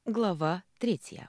Глава 3.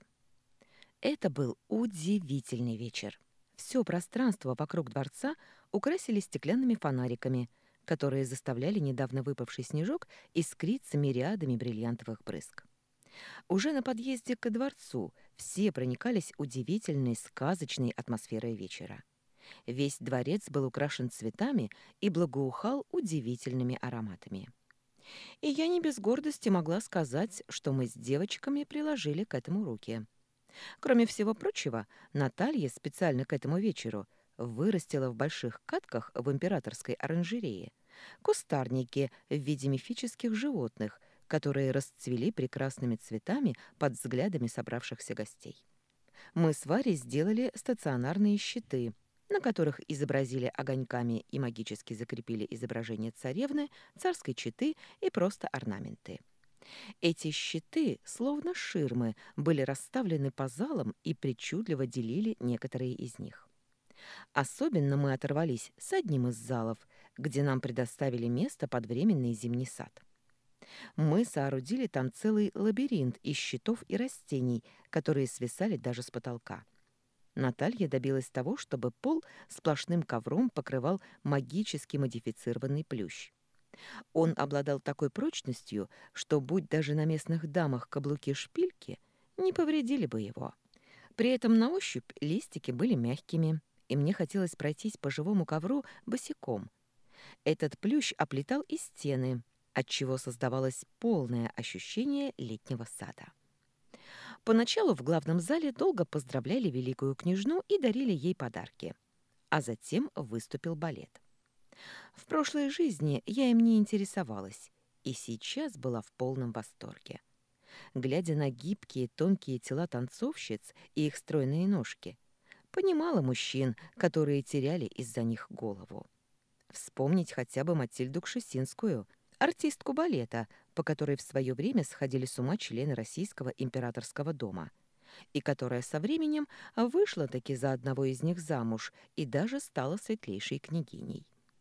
Это был удивительный вечер. Все пространство вокруг дворца украсили стеклянными фонариками, которые заставляли недавно выпавший снежок искриться мириадами бриллиантовых брызг. Уже на подъезде к дворцу все проникались удивительной сказочной атмосферой вечера. Весь дворец был украшен цветами и благоухал удивительными ароматами. И я не без гордости могла сказать, что мы с девочками приложили к этому руки. Кроме всего прочего, Наталья специально к этому вечеру вырастила в больших катках в императорской оранжерее кустарники в виде мифических животных, которые расцвели прекрасными цветами под взглядами собравшихся гостей. Мы с Варей сделали стационарные щиты, на которых изобразили огоньками и магически закрепили изображение царевны, царской четы и просто орнаменты. Эти щиты, словно ширмы, были расставлены по залам и причудливо делили некоторые из них. Особенно мы оторвались с одним из залов, где нам предоставили место под временный зимний сад. Мы соорудили там целый лабиринт из щитов и растений, которые свисали даже с потолка. Наталья добилась того, чтобы пол сплошным ковром покрывал магически модифицированный плющ. Он обладал такой прочностью, что, будь даже на местных дамах каблуки-шпильки, не повредили бы его. При этом на ощупь листики были мягкими, и мне хотелось пройтись по живому ковру босиком. Этот плющ оплетал и стены, отчего создавалось полное ощущение летнего сада. Поначалу в главном зале долго поздравляли великую княжну и дарили ей подарки, а затем выступил балет. В прошлой жизни я им не интересовалась, и сейчас была в полном восторге. Глядя на гибкие тонкие тела танцовщиц и их стройные ножки, понимала мужчин, которые теряли из-за них голову. Вспомнить хотя бы Матильду Кшесинскую, артистку балета, по которой в свое время сходили с ума члены Российского императорского дома, и которая со временем вышла таки за одного из них замуж и даже стала светлейшей княгиней.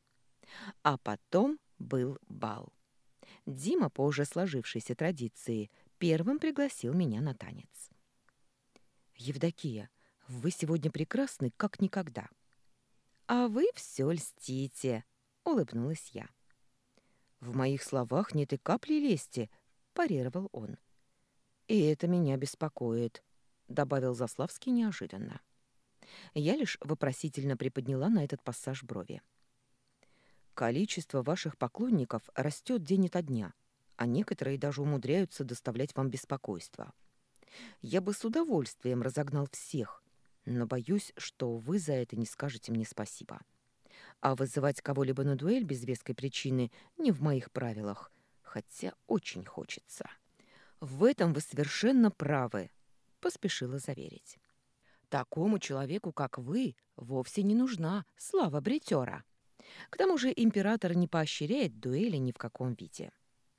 А потом был бал. Дима, по уже сложившейся традиции, первым пригласил меня на танец. «Евдокия, вы сегодня прекрасны, как никогда». «А вы все льстите», — улыбнулась я. «В моих словах нет и капли лести», — парировал он. «И это меня беспокоит», — добавил Заславский неожиданно. Я лишь вопросительно приподняла на этот пассаж брови. «Количество ваших поклонников растет день ото дня, а некоторые даже умудряются доставлять вам беспокойство. Я бы с удовольствием разогнал всех, но боюсь, что вы за это не скажете мне спасибо. А вызывать кого-либо на дуэль без веской причины не в моих правилах, хотя очень хочется». «В этом вы совершенно правы», — поспешила заверить. «Такому человеку, как вы, вовсе не нужна слава бритера. К тому же император не поощряет дуэли ни в каком виде».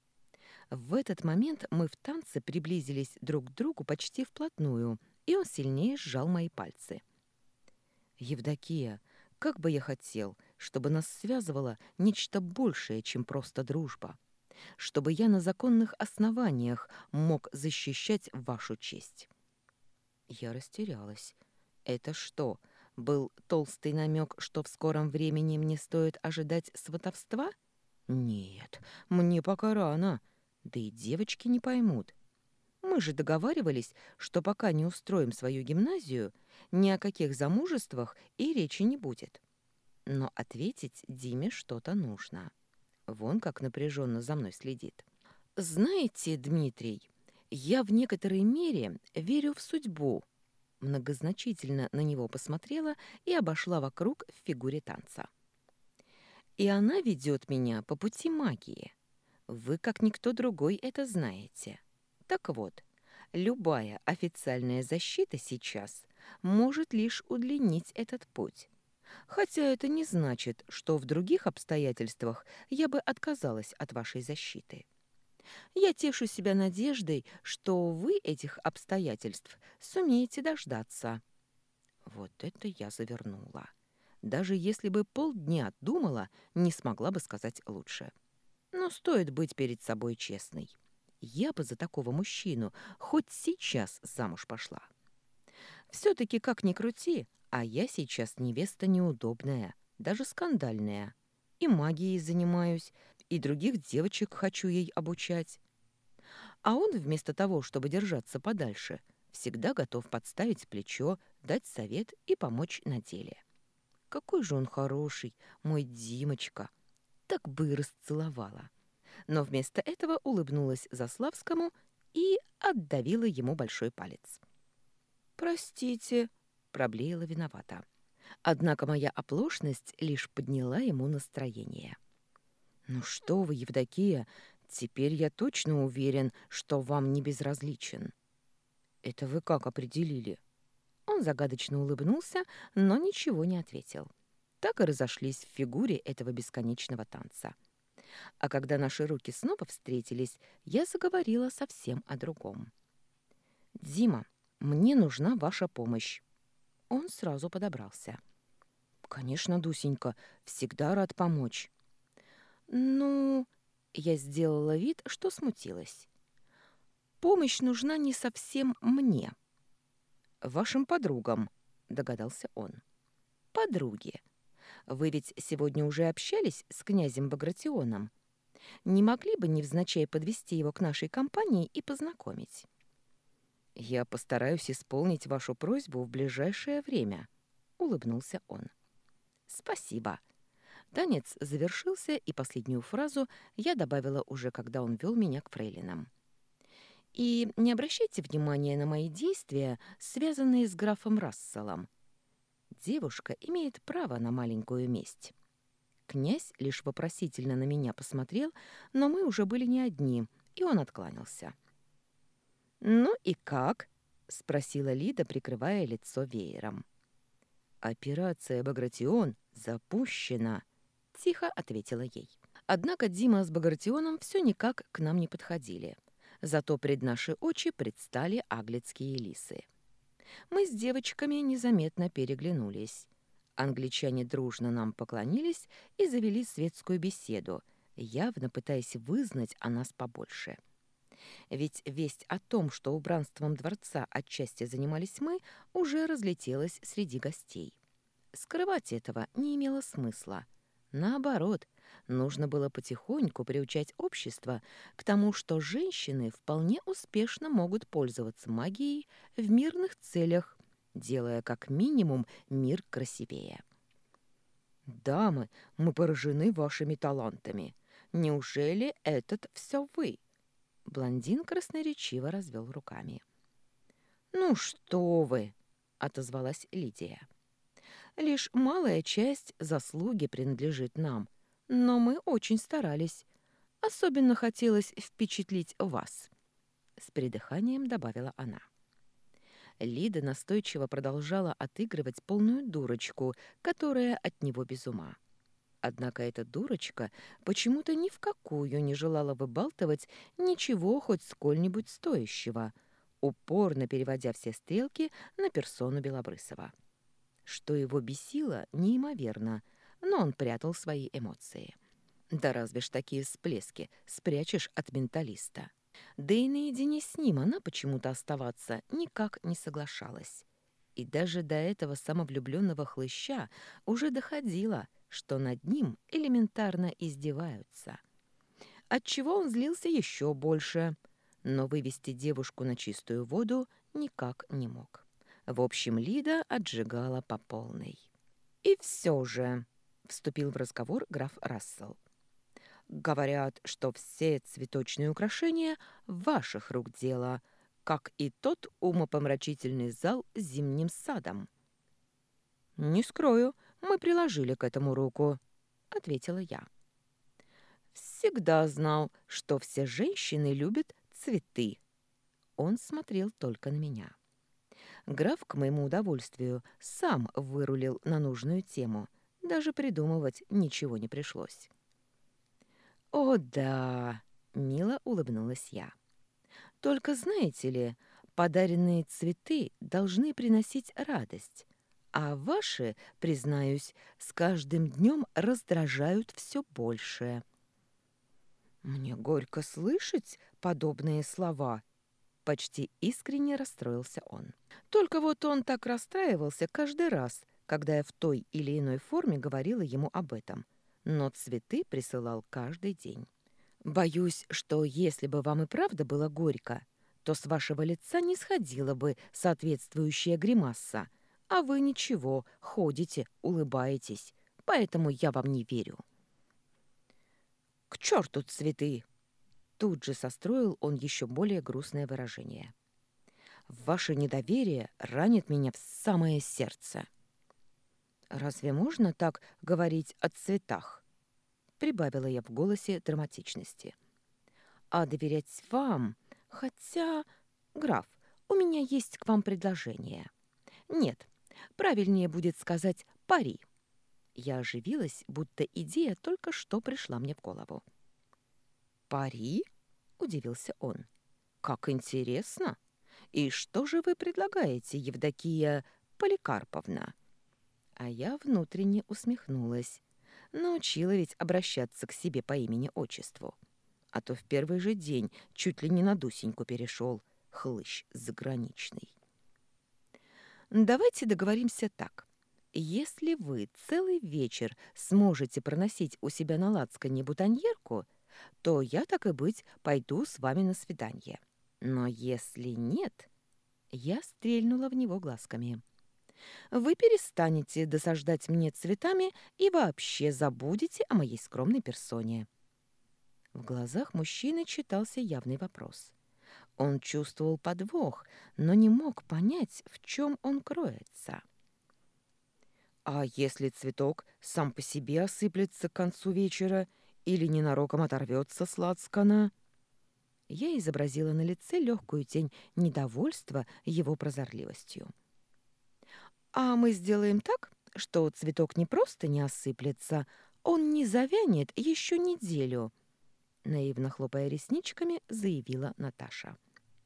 В этот момент мы в танце приблизились друг к другу почти вплотную, и он сильнее сжал мои пальцы. «Евдокия, как бы я хотел, чтобы нас связывало нечто большее, чем просто дружба, чтобы я на законных основаниях мог защищать вашу честь». Я растерялась. Это что, был толстый намек, что в скором времени мне стоит ожидать сватовства? Нет, мне пока рано, да и девочки не поймут. Мы же договаривались, что пока не устроим свою гимназию, ни о каких замужествах и речи не будет. Но ответить Диме что-то нужно. Вон как напряженно за мной следит. «Знаете, Дмитрий, я в некоторой мере верю в судьбу». Многозначительно на него посмотрела и обошла вокруг в фигуре танца. «И она ведет меня по пути магии. Вы, как никто другой, это знаете. Так вот, любая официальная защита сейчас может лишь удлинить этот путь. Хотя это не значит, что в других обстоятельствах я бы отказалась от вашей защиты. Я тешу себя надеждой, что вы этих обстоятельств сумеете дождаться». Вот это я завернула. Даже если бы полдня думала, не смогла бы сказать лучше. Но стоит быть перед собой честной. Я бы за такого мужчину хоть сейчас замуж пошла. Все-таки как ни крути, а я сейчас невеста неудобная, даже скандальная. И магией занимаюсь, и других девочек хочу ей обучать. А он вместо того, чтобы держаться подальше, всегда готов подставить плечо, дать совет и помочь на деле. Какой же он хороший, мой Димочка! Так бы и расцеловала. Но вместо этого улыбнулась Заславскому и отдавила ему большой палец. «Простите», — проблеяла виновата. Однако моя оплошность лишь подняла ему настроение. «Ну что вы, Евдокия, теперь я точно уверен, что вам не безразличен». «Это вы как определили?» Он загадочно улыбнулся, но ничего не ответил. Так и разошлись в фигуре этого бесконечного танца. А когда наши руки снова встретились, я заговорила совсем о другом. «Дима, мне нужна ваша помощь». Он сразу подобрался. «Конечно, Дусенька, всегда рад помочь». «Ну...» — я сделала вид, что смутилась. «Помощь нужна не совсем мне». «Вашим подругам», — догадался он. «Подруги. Вы ведь сегодня уже общались с князем Багратионом? Не могли бы невзначай подвести его к нашей компании и познакомить?» «Я постараюсь исполнить вашу просьбу в ближайшее время», — улыбнулся он. «Спасибо». Танец завершился, и последнюю фразу я добавила уже, когда он вел меня к фрейлинам. «И не обращайте внимания на мои действия, связанные с графом Расселом. Девушка имеет право на маленькую месть». Князь лишь вопросительно на меня посмотрел, но мы уже были не одни, и он откланялся. «Ну и как?» — спросила Лида, прикрывая лицо веером. «Операция «Багратион» запущена», — тихо ответила ей. Однако Дима с Багратионом все никак к нам не подходили. Зато пред наши очи предстали аглицкие лисы. Мы с девочками незаметно переглянулись. Англичане дружно нам поклонились и завели светскую беседу, явно пытаясь вызнать о нас побольше. Ведь весть о том, что убранством дворца отчасти занимались мы, уже разлетелась среди гостей. Скрывать этого не имело смысла. Наоборот, нужно было потихоньку приучать общество к тому, что женщины вполне успешно могут пользоваться магией в мирных целях, делая как минимум мир красивее. «Дамы, мы поражены вашими талантами. Неужели этот все вы?» Блондин красноречиво развел руками. «Ну что вы!» — отозвалась Лидия. «Лишь малая часть заслуги принадлежит нам, но мы очень старались. Особенно хотелось впечатлить вас», — с придыханием добавила она. Лида настойчиво продолжала отыгрывать полную дурочку, которая от него без ума. Однако эта дурочка почему-то ни в какую не желала выбалтывать ничего хоть сколь-нибудь стоящего, упорно переводя все стрелки на персону Белобрысова. Что его бесило, неимоверно, но он прятал свои эмоции. Да разве ж такие всплески спрячешь от менталиста? Да и наедине с ним она почему-то оставаться никак не соглашалась. И даже до этого самовлюбленного хлыща уже доходило, что над ним элементарно издеваются. Отчего он злился еще больше, но вывести девушку на чистую воду никак не мог. В общем, Лида отжигала по полной. «И все же», — вступил в разговор граф Рассел, «говорят, что все цветочные украшения ваших рук дело, как и тот умопомрачительный зал с зимним садом». «Не скрою, мы приложили к этому руку», — ответила я. «Всегда знал, что все женщины любят цветы». Он смотрел только на меня. Граф, к моему удовольствию, сам вырулил на нужную тему. Даже придумывать ничего не пришлось. «О, да!» — мило улыбнулась я. «Только знаете ли, подаренные цветы должны приносить радость, а ваши, признаюсь, с каждым днем раздражают все больше». Мне горько слышать подобные слова. Почти искренне расстроился он. Только вот он так расстраивался каждый раз, когда я в той или иной форме говорила ему об этом. Но цветы присылал каждый день. Боюсь, что если бы вам и правда было горько, то с вашего лица не сходила бы соответствующая гримаса, а вы ничего, ходите, улыбаетесь, поэтому я вам не верю. «К черту цветы!» Тут же состроил он еще более грустное выражение. «Ваше недоверие ранит меня в самое сердце». «Разве можно так говорить о цветах?» Прибавила я в голосе драматичности. «А доверять вам? Хотя, граф, у меня есть к вам предложение. Нет, правильнее будет сказать пари». Я оживилась, будто идея только что пришла мне в голову. «Пари?» — удивился он. «Как интересно! И что же вы предлагаете, Евдокия Поликарповна?» А я внутренне усмехнулась. Научила ведь обращаться к себе по имени-отчеству. А то в первый же день чуть ли не на Дусеньку перешел, хлыщ заграничный. «Давайте договоримся так. Если вы целый вечер сможете проносить у себя на лацкане бутоньерку, то я, так и быть, пойду с вами на свидание. Но если нет...» Я стрельнула в него глазками. «Вы перестанете досаждать мне цветами и вообще забудете о моей скромной персоне». В глазах мужчины читался явный вопрос. Он чувствовал подвох, но не мог понять, в чем он кроется. «А если цветок сам по себе осыплется к концу вечера или ненароком оторвется с лацкана?» Я изобразила на лице легкую тень недовольства его прозорливостью. «А мы сделаем так, что цветок не просто не осыплется, он не завянет еще неделю», наивно хлопая ресничками, заявила Наташа.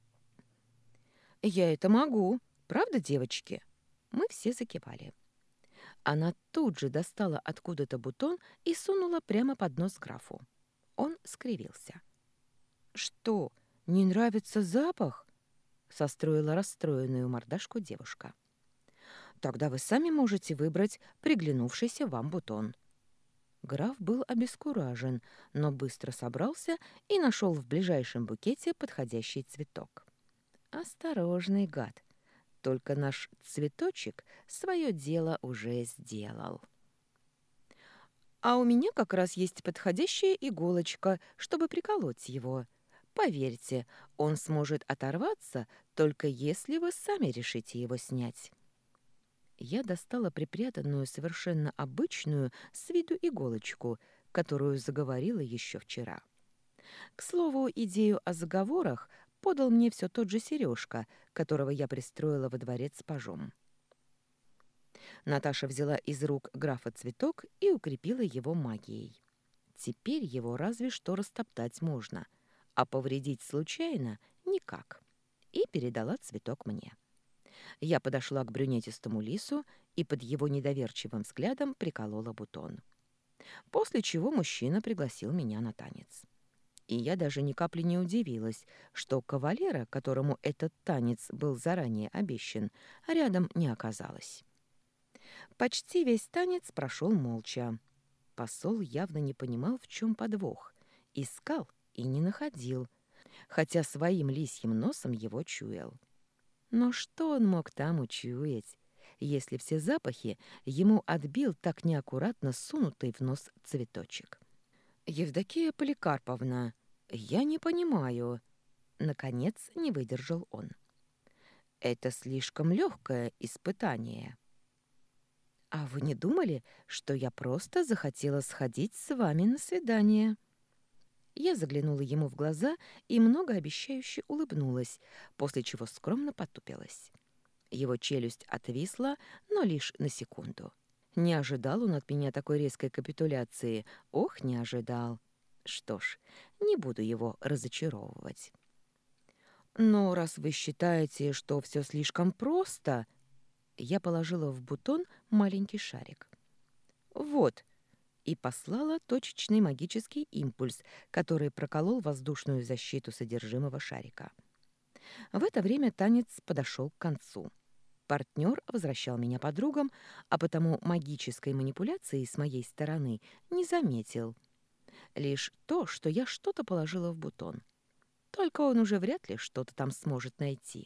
«Я это могу, правда, девочки?» Мы все закивали. Она тут же достала откуда-то бутон и сунула прямо под нос графу. Он скривился. «Что, не нравится запах?» состроила расстроенную мордашку девушка. «Тогда вы сами можете выбрать приглянувшийся вам бутон». Граф был обескуражен, но быстро собрался и нашел в ближайшем букете подходящий цветок. Осторожный гад. Только наш цветочек свое дело уже сделал. «А у меня как раз есть подходящая иголочка, чтобы приколоть его. Поверьте, он сможет оторваться, только если вы сами решите его снять». Я достала припрятанную совершенно обычную с виду иголочку, которую заговорила еще вчера. К слову, идею о заговорах подал мне все тот же Сережка, которого я пристроила во дворец с пажом. Наташа взяла из рук графа цветок и укрепила его магией. Теперь его разве что растоптать можно, а повредить случайно никак. И передала цветок мне. Я подошла к брюнетистому лису и под его недоверчивым взглядом приколола бутон. После чего мужчина пригласил меня на танец. И я даже ни капли не удивилась, что кавалера, которому этот танец был заранее обещан, рядом не оказалось. Почти весь танец прошел молча. Посол явно не понимал, в чем подвох. Искал и не находил, хотя своим лисьим носом его чуял. Но что он мог там учуять, если все запахи ему отбил так неаккуратно сунутый в нос цветочек? «Евдокия Поликарповна, я не понимаю», — наконец не выдержал он. «Это слишком легкое испытание». «А вы не думали, что я просто захотела сходить с вами на свидание?» Я заглянула ему в глаза и многообещающе улыбнулась, после чего скромно потупилась. Его челюсть отвисла, но лишь на секунду. Не ожидал он от меня такой резкой капитуляции. Ох, не ожидал. Что ж, не буду его разочаровывать. «Но раз вы считаете, что все слишком просто...» Я положила в бутон маленький шарик. «Вот, и послала точечный магический импульс, который проколол воздушную защиту содержимого шарика. В это время танец подошел к концу. Партнер возвращал меня подругам, а потому магической манипуляции с моей стороны не заметил. Лишь то, что я что-то положила в бутон. Только он уже вряд ли что-то там сможет найти.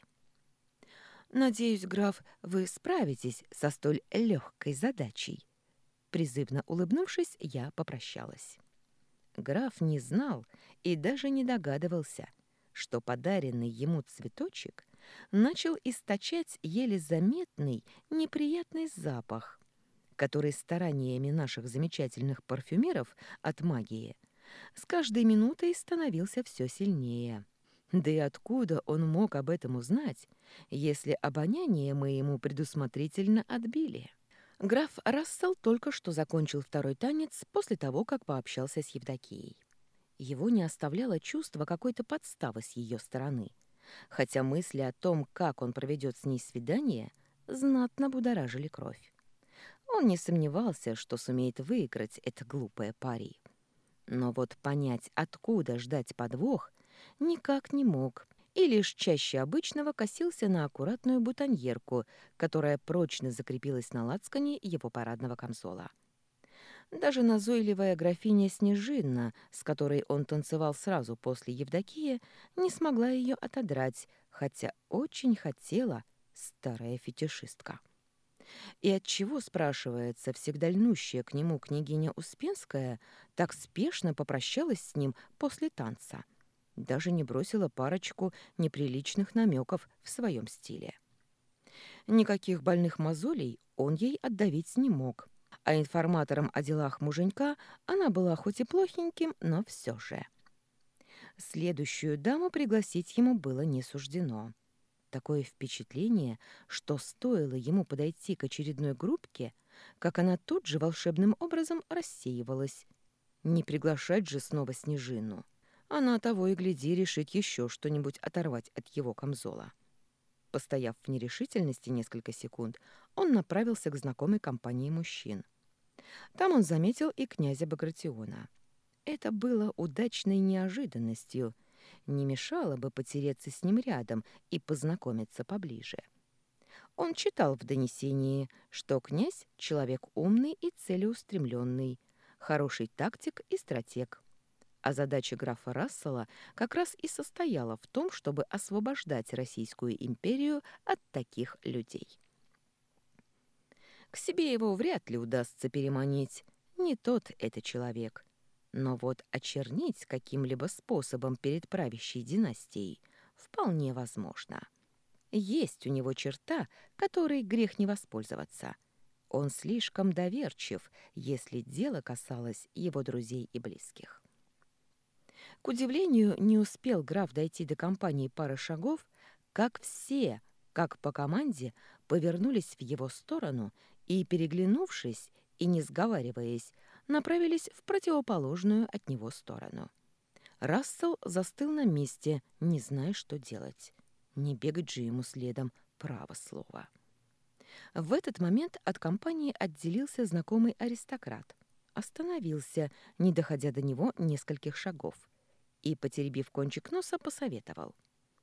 «Надеюсь, граф, вы справитесь со столь легкой задачей». Призывно улыбнувшись, я попрощалась. Граф не знал и даже не догадывался, что подаренный ему цветочек начал источать еле заметный неприятный запах, который стараниями наших замечательных парфюмеров от магии с каждой минутой становился все сильнее. Да и откуда он мог об этом узнать, если обоняние мы ему предусмотрительно отбили? Граф Рассел только что закончил второй танец после того, как пообщался с Евдокией. Его не оставляло чувство какой-то подставы с ее стороны, хотя мысли о том, как он проведет с ней свидание, знатно будоражили кровь. Он не сомневался, что сумеет выиграть это глупое пари. Но вот понять, откуда ждать подвох, никак не мог, и лишь чаще обычного косился на аккуратную бутоньерку, которая прочно закрепилась на лацкане его парадного камзола. Даже назойливая графиня Снежинна, с которой он танцевал сразу после Евдокии, не смогла ее отодрать, хотя очень хотела, старая фетишистка. И отчего, спрашивается, всегда льнущая к нему княгиня Успенская так спешно попрощалась с ним после танца? Даже не бросила парочку неприличных намеков в своем стиле. Никаких больных мозолей он ей отдавить не мог, а информатором о делах муженька она была хоть и плохеньким, но все же. Следующую даму пригласить ему было не суждено. Такое впечатление, что стоило ему подойти к очередной группке, как она тут же волшебным образом рассеивалась. Не приглашать же снова Снежину. Она того и гляди решит еще что-нибудь оторвать от его камзола. Постояв в нерешительности несколько секунд, он направился к знакомой компании мужчин. Там он заметил и князя Багратиона. Это было удачной неожиданностью. Не мешало бы потереться с ним рядом и познакомиться поближе. Он читал в донесении, что князь — человек умный и целеустремленный, хороший тактик и стратег. А задача графа Рассела как раз и состояла в том, чтобы освобождать Российскую империю от таких людей. К себе его вряд ли удастся переманить. Не тот это человек. Но вот очернить каким-либо способом перед правящей династией вполне возможно. Есть у него черта, которой грех не воспользоваться. Он слишком доверчив, если дело касалось его друзей и близких. К удивлению, не успел граф дойти до компании пары шагов, как все, как по команде, повернулись в его сторону и, переглянувшись и не сговариваясь, направились в противоположную от него сторону. Рассел застыл на месте, не зная, что делать. Не бегать же ему следом, право слово. В этот момент от компании отделился знакомый аристократ. Остановился, не доходя до него нескольких шагов, и, потеребив кончик носа, посоветовал.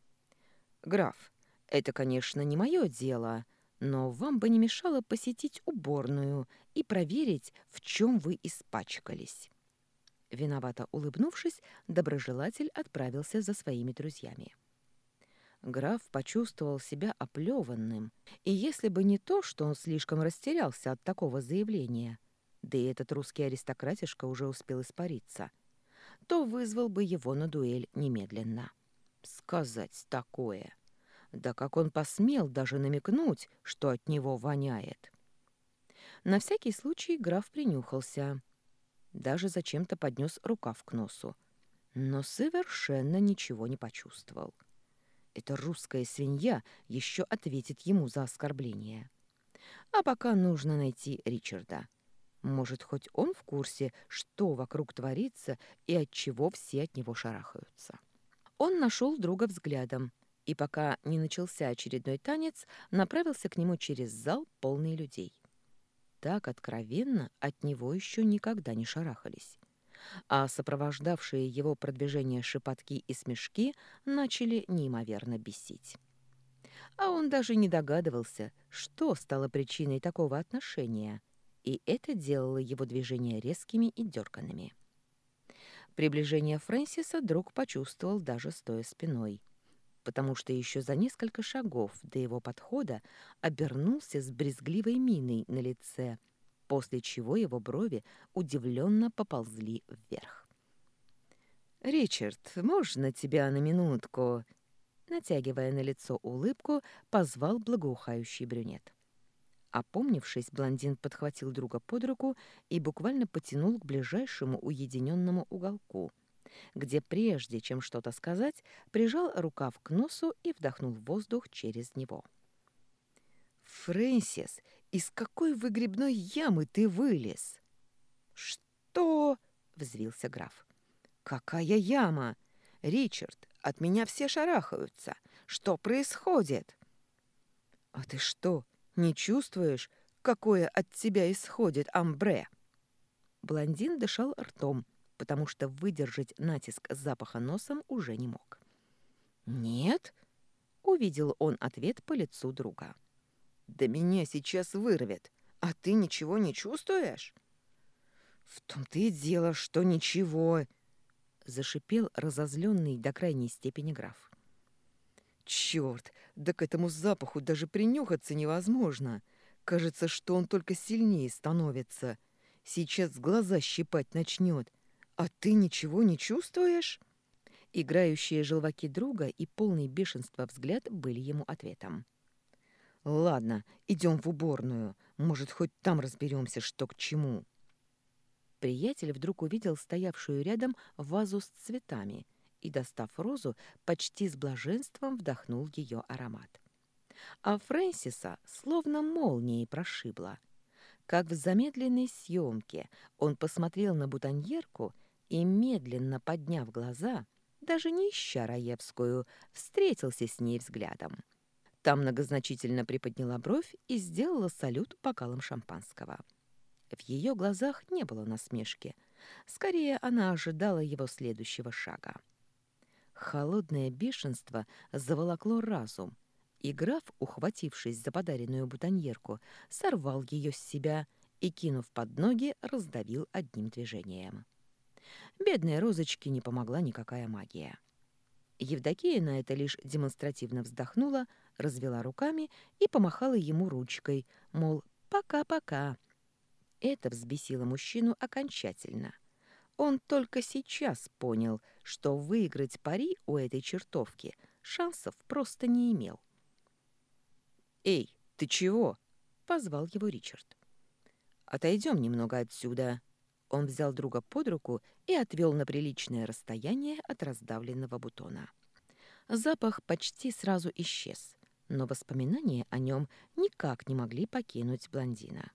«Граф, это, конечно, не мое дело, но вам бы не мешало посетить уборную и проверить, в чем вы испачкались». Виновато улыбнувшись, доброжелатель отправился за своими друзьями. Граф почувствовал себя оплеванным, и если бы не то, что он слишком растерялся от такого заявления, да и этот русский аристократишка уже успел испариться, то вызвал бы его на дуэль немедленно. Сказать такое! Да как он посмел даже намекнуть, что от него воняет! На всякий случай граф принюхался. Даже зачем-то поднес рукав к носу, но совершенно ничего не почувствовал. Эта русская свинья еще ответит ему за оскорбление. А пока нужно найти Ричарда. Может, хоть он в курсе, что вокруг творится и от чего все от него шарахаются. Он нашел друга взглядом, и пока не начался очередной танец, направился к нему через зал, полный людей. так откровенно от него еще никогда не шарахались. А сопровождавшие его продвижение шепотки и смешки начали неимоверно бесить. А он даже не догадывался, что стало причиной такого отношения, и это делало его движения резкими и дерганными. Приближение Фрэнсиса друг почувствовал даже стоя спиной, потому что еще за несколько шагов до его подхода обернулся с брезгливой миной на лице, после чего его брови удивленно поползли вверх. «Ричард, можно тебя на минутку?» Натягивая на лицо улыбку, позвал благоухающий брюнет. Опомнившись, блондин подхватил друга под руку и буквально потянул к ближайшему уединенному уголку, где, прежде чем что-то сказать, прижал рукав к носу и вдохнул воздух через него. «Фрэнсис, из какой выгребной ямы ты вылез?» «Что?» — взвился граф. «Какая яма? Ричард, от меня все шарахаются. Что происходит?» «А ты что, не чувствуешь, какое от тебя исходит амбре?» Блондин дышал ртом, потому что выдержать натиск запаха носом уже не мог. «Нет?» — увидел он ответ по лицу друга. «Да меня сейчас вырвет, а ты ничего не чувствуешь?» «В том-то и дело, что ничего!» — зашипел разозленный до крайней степени граф. «Черт, да к этому запаху даже принюхаться невозможно. Кажется, что он только сильнее становится. Сейчас глаза щипать начнет. А ты ничего не чувствуешь?» Играющие желваки друга и полный бешенства взгляд были ему ответом. «Ладно, идем в уборную. Может, хоть там разберемся, что к чему». Приятель вдруг увидел стоявшую рядом вазу с цветами и, достав розу, почти с блаженством вдохнул ее аромат. А Фрэнсиса словно молнией прошибло. Как в замедленной съемке он посмотрел на бутоньерку и, медленно подняв глаза, даже не ища Раевскую, встретился с ней взглядом. Та многозначительно приподняла бровь и сделала салют бокалом шампанского. В ее глазах не было насмешки. Скорее, она ожидала его следующего шага. Холодное бешенство заволокло разум, и граф, ухватившись за подаренную бутоньерку, сорвал ее с себя и, кинув под ноги, раздавил одним движением. Бедной розочке не помогла никакая магия. Евдокия на это лишь демонстративно вздохнула, развела руками и помахала ему ручкой, мол, «пока-пока». Это взбесило мужчину окончательно. Он только сейчас понял, что выиграть пари у этой чертовки шансов просто не имел. «Эй, ты чего?» — позвал его Ричард. «Отойдем немного отсюда». Он взял друга под руку и отвел на приличное расстояние от раздавленного бутона. Запах почти сразу исчез, но воспоминания о нем никак не могли покинуть блондина.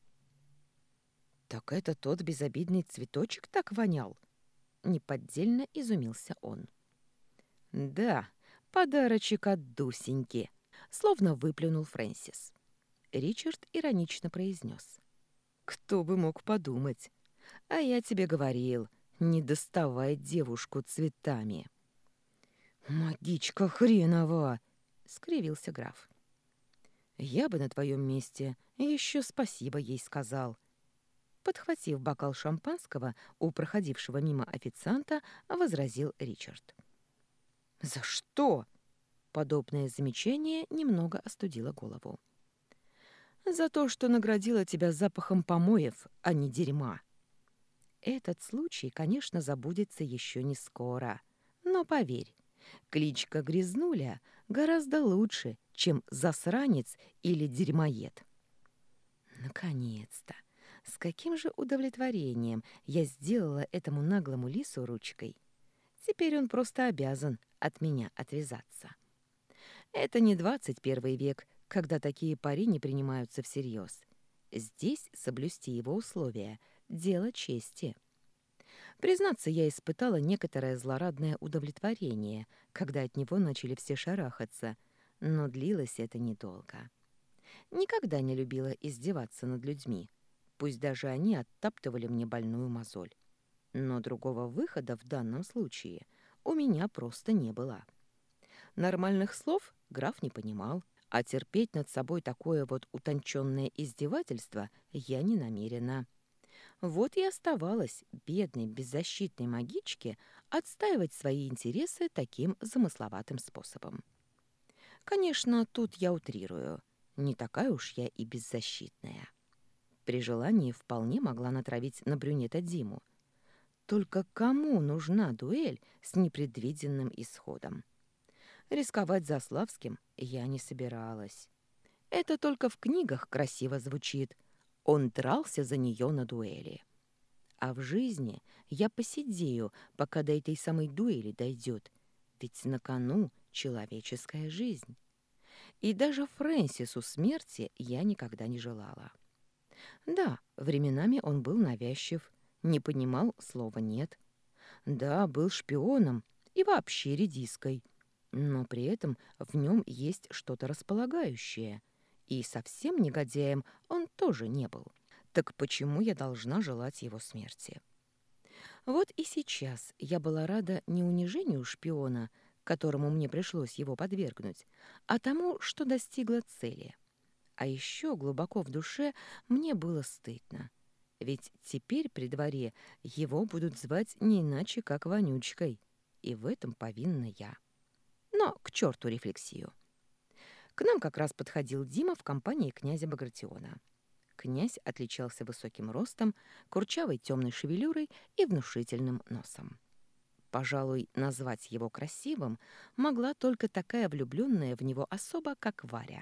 «Так это тот безобидный цветочек так вонял?» Неподдельно изумился он. «Да, подарочек от Дусеньки», — словно выплюнул Фрэнсис. Ричард иронично произнес. «Кто бы мог подумать? А я тебе говорил, не доставай девушку цветами». «Магичка хренова!» — скривился граф. «Я бы на твоем месте еще спасибо ей сказал». Подхватив бокал шампанского у проходившего мимо официанта, возразил Ричард. «За что?» Подобное замечание немного остудило голову. «За то, что наградила тебя запахом помоев, а не дерьма». Этот случай, конечно, забудется еще не скоро. Но поверь, кличка Грязнуля гораздо лучше, чем засранец или дерьмоед. Наконец-то! С каким же удовлетворением я сделала этому наглому лису ручкой. Теперь он просто обязан от меня отвязаться. Это не 21 век, когда такие пари не принимаются всерьез. Здесь соблюсти его условия — дело чести. Признаться, я испытала некоторое злорадное удовлетворение, когда от него начали все шарахаться, но длилось это недолго. Никогда не любила издеваться над людьми, Пусть даже они оттаптывали мне больную мозоль. Но другого выхода в данном случае у меня просто не было. Нормальных слов граф не понимал, а терпеть над собой такое вот утонченное издевательство я не намерена. Вот и оставалось бедной беззащитной магичке отстаивать свои интересы таким замысловатым способом. Конечно, тут я утрирую. Не такая уж я и беззащитная. При желании вполне могла натравить на брюнета Диму. Только кому нужна дуэль с непредвиденным исходом? Рисковать Заславским я не собиралась. Это только в книгах красиво звучит. Он дрался за нее на дуэли. А в жизни я посидею, пока до этой самой дуэли дойдет. Ведь на кону человеческая жизнь. И даже Фрэнсису смерти я никогда не желала. Да, временами он был навязчив, не понимал слова «нет». Да, был шпионом и вообще редиской. Но при этом в нем есть что-то располагающее. И совсем негодяем он тоже не был. Так почему я должна желать его смерти? Вот и сейчас я была рада не унижению шпиона, которому мне пришлось его подвергнуть, а тому, что достигла цели. А еще глубоко в душе мне было стыдно. Ведь теперь при дворе его будут звать не иначе, как Вонючкой. И в этом повинна я. Но к черту рефлексию. К нам как раз подходил Дима в компании князя Багратиона. Князь отличался высоким ростом, курчавой темной шевелюрой и внушительным носом. Пожалуй, назвать его красивым могла только такая влюбленная в него особа, как Варя.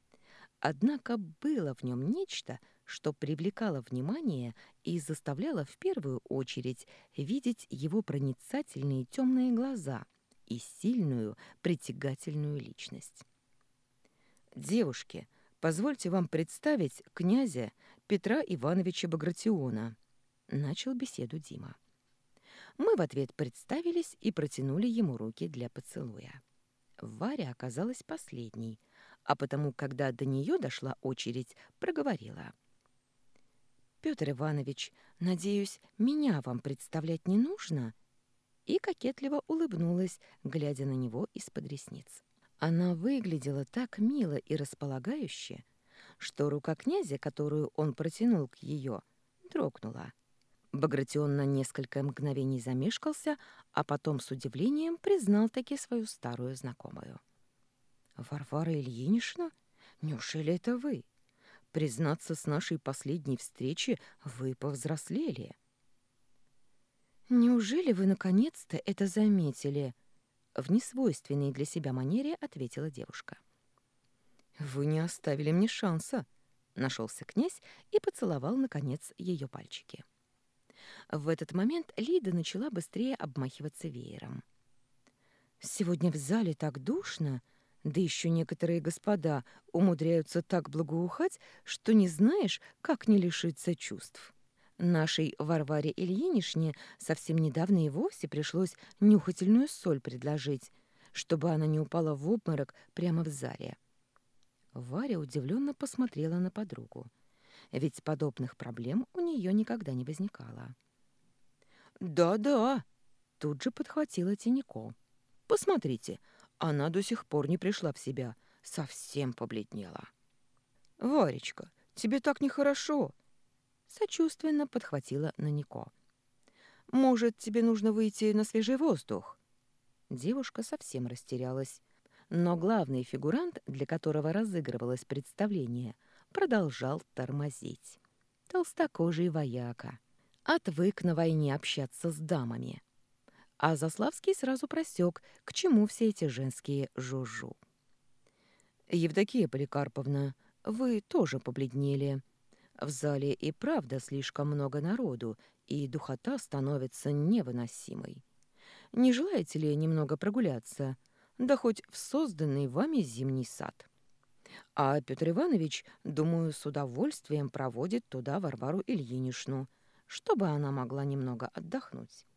Однако было в нем нечто, что привлекало внимание и заставляло в первую очередь видеть его проницательные темные глаза и сильную притягательную личность. «Девушки, позвольте вам представить князя Петра Ивановича Багратиона», — начал беседу Дима. Мы в ответ представились и протянули ему руки для поцелуя. Варя оказалась последней, а потому, когда до нее дошла очередь, проговорила. «Петр Иванович, надеюсь, меня вам представлять не нужно?» И кокетливо улыбнулась, глядя на него из-под ресниц. Она выглядела так мило и располагающе, что рука князя, которую он протянул к ее, дрогнула. Багратион на несколько мгновений замешкался, а потом с удивлением признал таки свою старую знакомую. «Варвара Ильинична? Неужели это вы? Признаться, с нашей последней встречи вы повзрослели». «Неужели вы наконец-то это заметили?» В несвойственной для себя манере ответила девушка. «Вы не оставили мне шанса», — нашелся князь и поцеловал, наконец, ее пальчики. В этот момент Лида начала быстрее обмахиваться веером. «Сегодня в зале так душно, да еще некоторые господа умудряются так благоухать, что не знаешь, как не лишиться чувств. Нашей Варваре Ильинишне совсем недавно и вовсе пришлось нюхательную соль предложить, чтобы она не упала в обморок прямо в зале». Варя удивленно посмотрела на подругу, ведь подобных проблем у нее никогда не возникало. «Да-да», — тут же подхватила Тиняко. «Посмотрите, она до сих пор не пришла в себя, совсем побледнела». «Варечка, тебе так нехорошо», — сочувственно подхватила Нанико. «Может, тебе нужно выйти на свежий воздух?» Девушка совсем растерялась, но главный фигурант, для которого разыгрывалось представление, продолжал тормозить. Толстокожий вояка. Отвык на войне общаться с дамами. А Заславский сразу просек, к чему все эти женские жужжу. «Евдокия Поликарповна, вы тоже побледнели. В зале и правда слишком много народу, и духота становится невыносимой. Не желаете ли немного прогуляться, да хоть в созданный вами зимний сад? А Петр Иванович, думаю, с удовольствием проводит туда Варвару Ильиничну, чтобы она могла немного отдохнуть».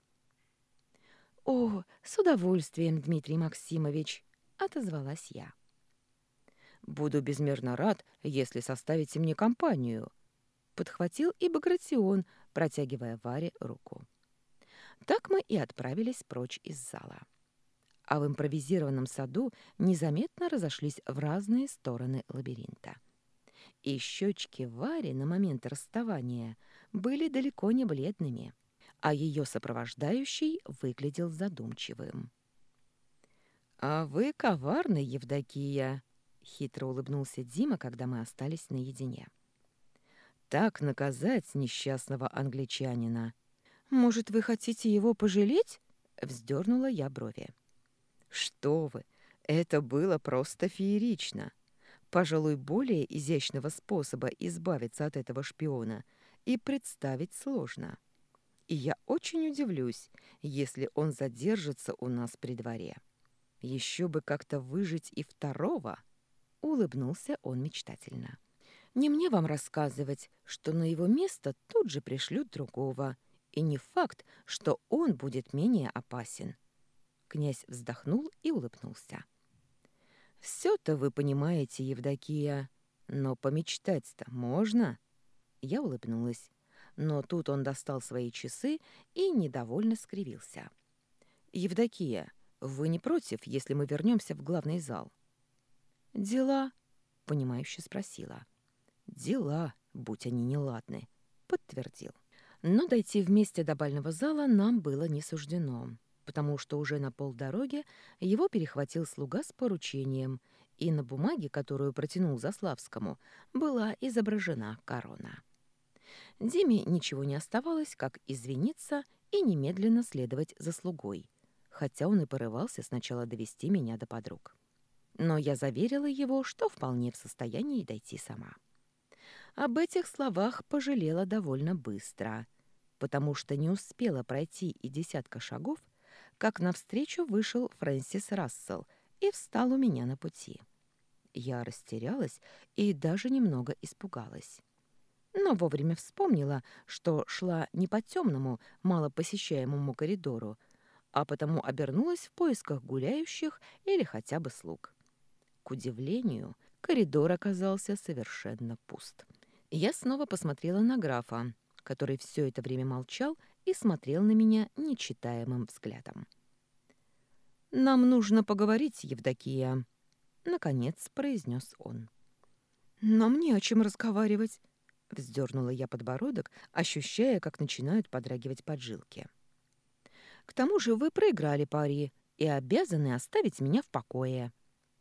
«О, с удовольствием, Дмитрий Максимович!» — отозвалась я. «Буду безмерно рад, если составите мне компанию», — подхватил и Багратион, протягивая Варе руку. Так мы и отправились прочь из зала. А в импровизированном саду незаметно разошлись в разные стороны лабиринта. И щечки Вари на момент расставания были далеко не бледными, а ее сопровождающий выглядел задумчивым. «А вы коварны, Евдокия!» — хитро улыбнулся Дима, когда мы остались наедине. «Так наказать несчастного англичанина! Может, вы хотите его пожалеть?» — вздернула я брови. «Что вы! Это было просто феерично! Пожалуй, более изящного способа избавиться от этого шпиона и представить сложно. И я очень удивлюсь, если он задержится у нас при дворе. Еще бы как-то выжить и второго!» — улыбнулся он мечтательно. «Не мне вам рассказывать, что на его место тут же пришлют другого, и не факт, что он будет менее опасен». Князь вздохнул и улыбнулся. «Все-то вы понимаете, Евдокия, но помечтать-то можно?» Я улыбнулась, но тут он достал свои часы и недовольно скривился. «Евдокия, вы не против, если мы вернемся в главный зал?» «Дела?» — понимающе спросила. «Дела, будь они неладны», — подтвердил. Но дойти вместе до бального зала нам было не суждено, потому что уже на полдороге его перехватил слуга с поручением, и на бумаге, которую протянул Заславскому, была изображена корона. Диме ничего не оставалось, как извиниться и немедленно следовать за слугой, хотя он и порывался сначала довести меня до подруг. Но я заверила его, что вполне в состоянии дойти сама. Об этих словах пожалела довольно быстро, потому что не успела пройти и десятка шагов, как навстречу вышел Фрэнсис Рассел и встал у меня на пути. Я растерялась и даже немного испугалась. Но вовремя вспомнила, что шла не по темному, малопосещаемому коридору, а потому обернулась в поисках гуляющих или хотя бы слуг. К удивлению, коридор оказался совершенно пуст. Я снова посмотрела на графа, который все это время молчал и смотрел на меня нечитаемым взглядом. «Нам нужно поговорить, Евдокия», — наконец произнес он. «Нам не о чем разговаривать», — вздернула я подбородок, ощущая, как начинают подрагивать поджилки. «К тому же вы проиграли пари и обязаны оставить меня в покое».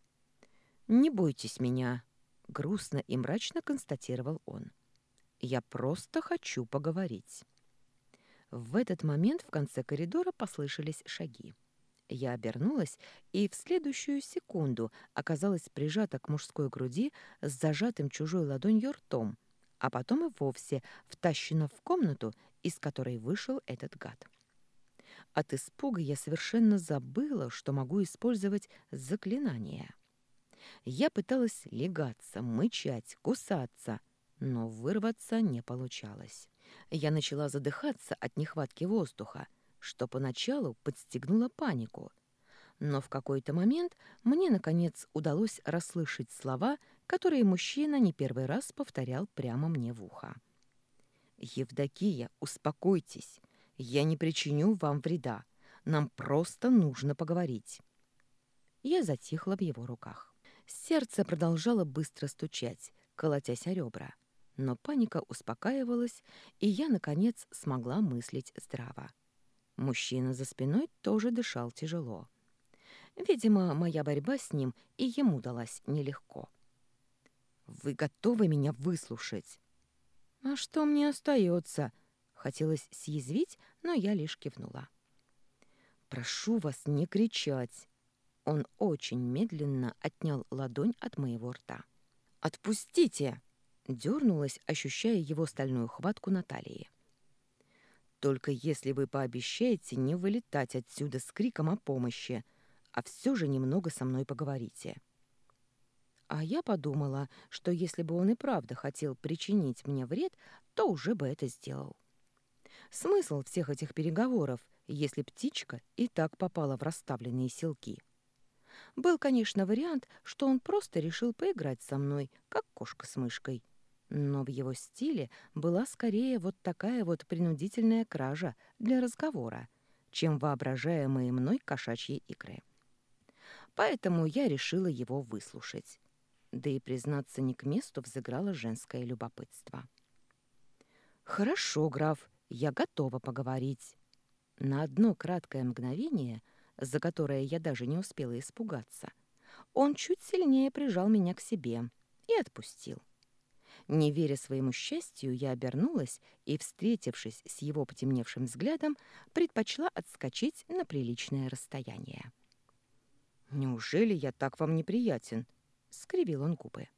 «Не бойтесь меня», — грустно и мрачно констатировал он. «Я просто хочу поговорить». В этот момент в конце коридора послышались шаги. Я обернулась и в следующую секунду оказалась прижата к мужской груди с зажатым чужой ладонью ртом, а потом и вовсе втащена в комнату, из которой вышел этот гад. От испуга я совершенно забыла, что могу использовать заклинание. Я пыталась легаться, мычать, кусаться, но вырваться не получалось. Я начала задыхаться от нехватки воздуха, что поначалу подстегнуло панику. Но в какой-то момент мне, наконец, удалось расслышать слова, которые мужчина не первый раз повторял прямо мне в ухо. «Евдокия, успокойтесь. Я не причиню вам вреда. Нам просто нужно поговорить». Я затихла в его руках. Сердце продолжало быстро стучать, колотясь о ребра. Но паника успокаивалась, и я, наконец, смогла мыслить здраво. Мужчина за спиной тоже дышал тяжело. Видимо, моя борьба с ним и ему далась нелегко. «Вы готовы меня выслушать?» «А что мне остается?» Хотелось съязвить, но я лишь кивнула. «Прошу вас не кричать!» Он очень медленно отнял ладонь от моего рта. «Отпустите!» — дернулась, ощущая его стальную хватку на талии. «Только если вы пообещаете не вылетать отсюда с криком о помощи, а все же немного со мной поговорите». А я подумала, что если бы он и правда хотел причинить мне вред, то уже бы это сделал. Смысл всех этих переговоров, если птичка и так попала в расставленные селки? Был, конечно, вариант, что он просто решил поиграть со мной, как кошка с мышкой. Но в его стиле была скорее вот такая вот принудительная кража для разговора, чем воображаемые мной кошачьи икры. Поэтому я решила его выслушать. Да и, признаться, не к месту взыграло женское любопытство. «Хорошо, граф, я готова поговорить». На одно краткое мгновение, за которое я даже не успела испугаться, он чуть сильнее прижал меня к себе и отпустил. Не веря своему счастью, я обернулась и, встретившись с его потемневшим взглядом, предпочла отскочить на приличное расстояние. «Неужели я так вам неприятен?» — скривил он губы.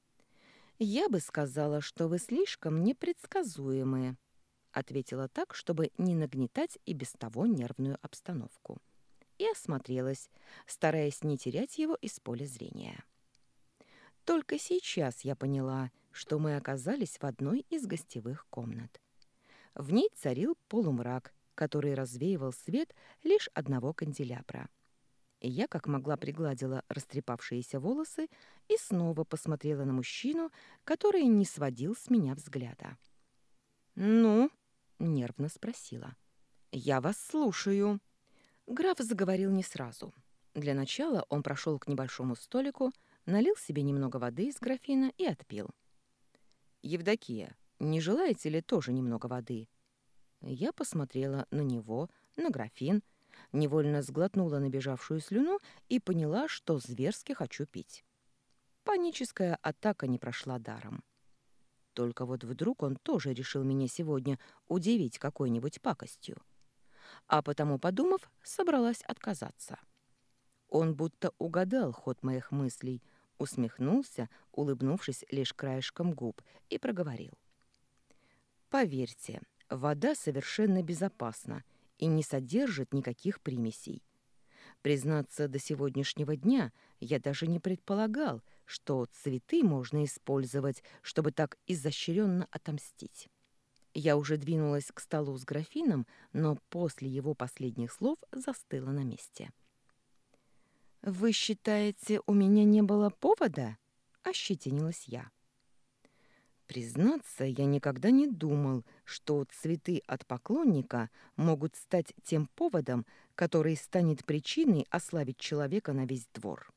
«Я бы сказала, что вы слишком непредсказуемые», — ответила так, чтобы не нагнетать и без того нервную обстановку. И осмотрелась, стараясь не терять его из поля зрения. Только сейчас я поняла, что мы оказались в одной из гостевых комнат. В ней царил полумрак, который развеивал свет лишь одного канделябра. И я как могла пригладила растрепавшиеся волосы и снова посмотрела на мужчину, который не сводил с меня взгляда. «Ну?» — нервно спросила. «Я вас слушаю». Граф заговорил не сразу. Для начала он прошел к небольшому столику, налил себе немного воды из графина и отпил. «Евдокия, не желаете ли тоже немного воды?» Я посмотрела на него, на графин, невольно сглотнула набежавшую слюну и поняла, что зверски хочу пить. Паническая атака не прошла даром. Только вот вдруг он тоже решил меня сегодня удивить какой-нибудь пакостью. А потому, подумав, собралась отказаться. Он будто угадал ход моих мыслей, усмехнулся, улыбнувшись лишь краешком губ, и проговорил. «Поверьте, вода совершенно безопасна и не содержит никаких примесей. Признаться, до сегодняшнего дня я даже не предполагал, что цветы можно использовать, чтобы так изощренно отомстить». Я уже двинулась к столу с графином, но после его последних слов застыла на месте. «Вы считаете, у меня не было повода?» — ощетинилась я. Признаться, я никогда не думал, что цветы от поклонника могут стать тем поводом, который станет причиной ославить человека на весь двор.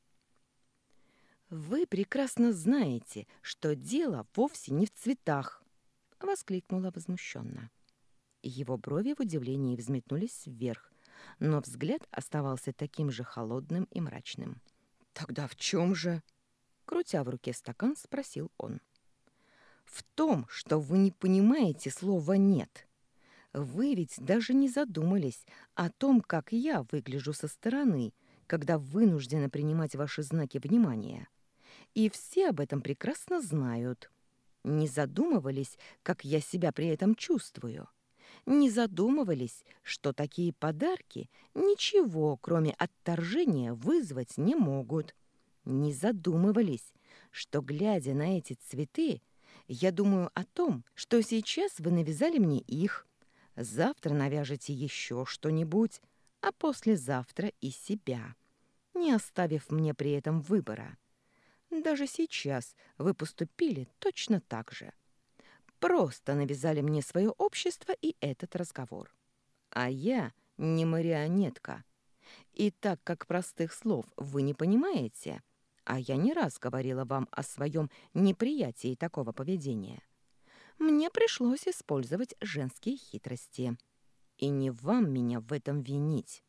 «Вы прекрасно знаете, что дело вовсе не в цветах!» — воскликнула возмущенно. Его брови в удивлении взметнулись вверх, но взгляд оставался таким же холодным и мрачным. «Тогда в чем же?» — крутя в руке стакан, спросил он. «В том, что вы не понимаете слова «нет». Вы ведь даже не задумались о том, как я выгляжу со стороны, когда вынуждена принимать ваши знаки внимания. И все об этом прекрасно знают. Не задумывались, как я себя при этом чувствую. Не задумывались, что такие подарки ничего, кроме отторжения, вызвать не могут. Не задумывались, что, глядя на эти цветы, я думаю о том, что сейчас вы навязали мне их, завтра навяжете еще что-нибудь, а послезавтра и себя, не оставив мне при этом выбора. Даже сейчас вы поступили точно так же. Просто навязали мне свое общество и этот разговор. А я не марионетка. И так как простых слов вы не понимаете, а я не раз говорила вам о своем неприятии такого поведения, мне пришлось использовать женские хитрости. И не вам меня в этом винить.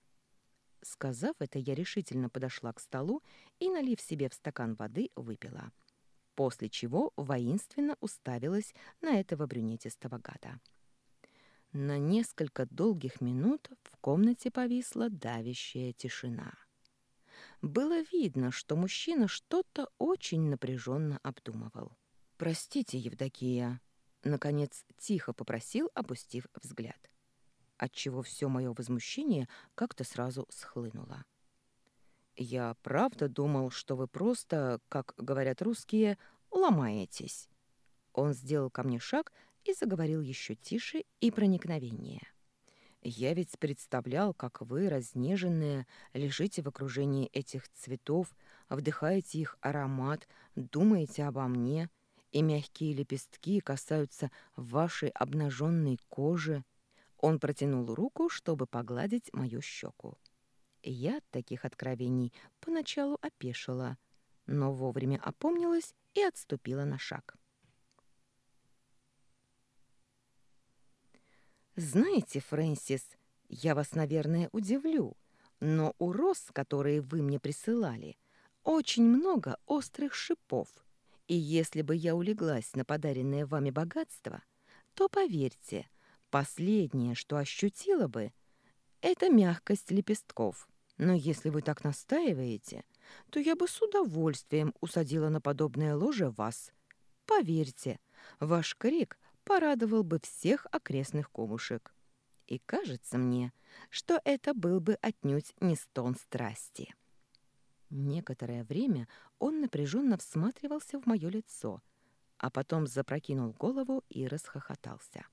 Сказав это, я решительно подошла к столу и, налив себе в стакан воды, выпила. После чего воинственно уставилась на этого брюнетистого гада. На несколько долгих минут в комнате повисла давящая тишина. Было видно, что мужчина что-то очень напряженно обдумывал. «Простите, Евдокия», — наконец тихо попросил, опустив взгляд, отчего все мое возмущение как-то сразу схлынуло. «Я правда думал, что вы просто, как говорят русские, ломаетесь». Он сделал ко мне шаг и заговорил еще тише и проникновеннее. «Я ведь представлял, как вы, разнеженные, лежите в окружении этих цветов, вдыхаете их аромат, думаете обо мне и мягкие лепестки касаются вашей обнаженной кожи. Он протянул руку, чтобы погладить мою щеку. Я от таких откровений поначалу опешила, но вовремя опомнилась и отступила на шаг. «Знаете, Фрэнсис, я вас, наверное, удивлю, но у роз, которые вы мне присылали, очень много острых шипов, и если бы я улеглась на подаренное вами богатство, то, поверьте, последнее, что ощутила бы, это мягкость лепестков. Но если вы так настаиваете, то я бы с удовольствием усадила на подобное ложе вас. Поверьте, ваш крик порадовал бы всех окрестных кумушек. И кажется мне, что это был бы отнюдь не стон страсти». Некоторое время он напряженно всматривался в мое лицо, а потом запрокинул голову и расхохотался.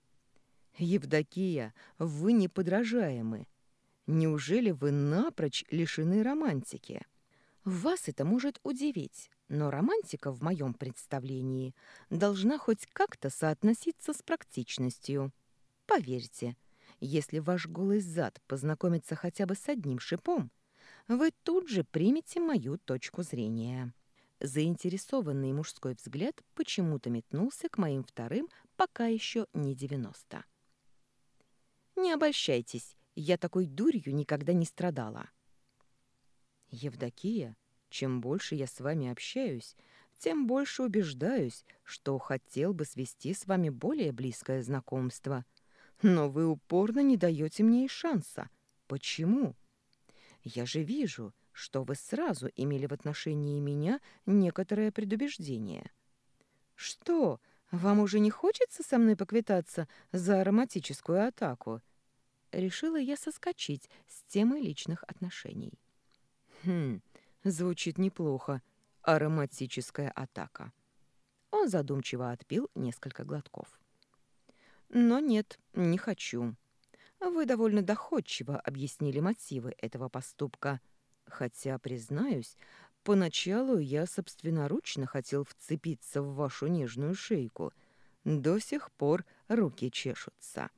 «Евдокия, вы неподражаемы. Неужели вы напрочь лишены романтики? Вас это может удивить, но романтика в моем представлении должна хоть как-то соотноситься с практичностью. Поверьте, если ваш голый зад познакомится хотя бы с одним шипом, вы тут же примете мою точку зрения». Заинтересованный мужской взгляд почему-то метнулся к моим вторым, пока еще не 90. «Не обольщайтесь, я такой дурью никогда не страдала». «Евдокия, чем больше я с вами общаюсь, тем больше убеждаюсь, что хотел бы свести с вами более близкое знакомство. Но вы упорно не даете мне и шанса. Почему? Я же вижу, что вы сразу имели в отношении меня некоторое предубеждение. Что, вам уже не хочется со мной поквитаться за ароматическую атаку?» Решила я соскочить с темы личных отношений. «Хм, звучит неплохо. Ароматическая атака». Он задумчиво отпил несколько глотков. «Но нет, не хочу. Вы довольно доходчиво объяснили мотивы этого поступка. Хотя, признаюсь, поначалу я собственноручно хотел вцепиться в вашу нежную шейку. До сих пор руки чешутся».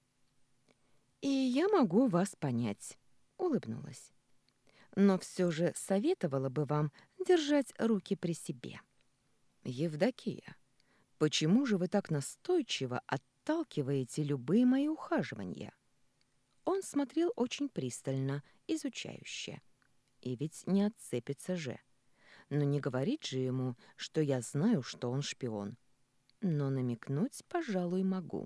«И я могу вас понять», — улыбнулась. «Но все же советовала бы вам держать руки при себе». «Евдокия, почему же вы так настойчиво отталкиваете любые мои ухаживания?» Он смотрел очень пристально, изучающе. И ведь не отцепится же. Но не говорить же ему, что я знаю, что он шпион. Но намекнуть, пожалуй, могу.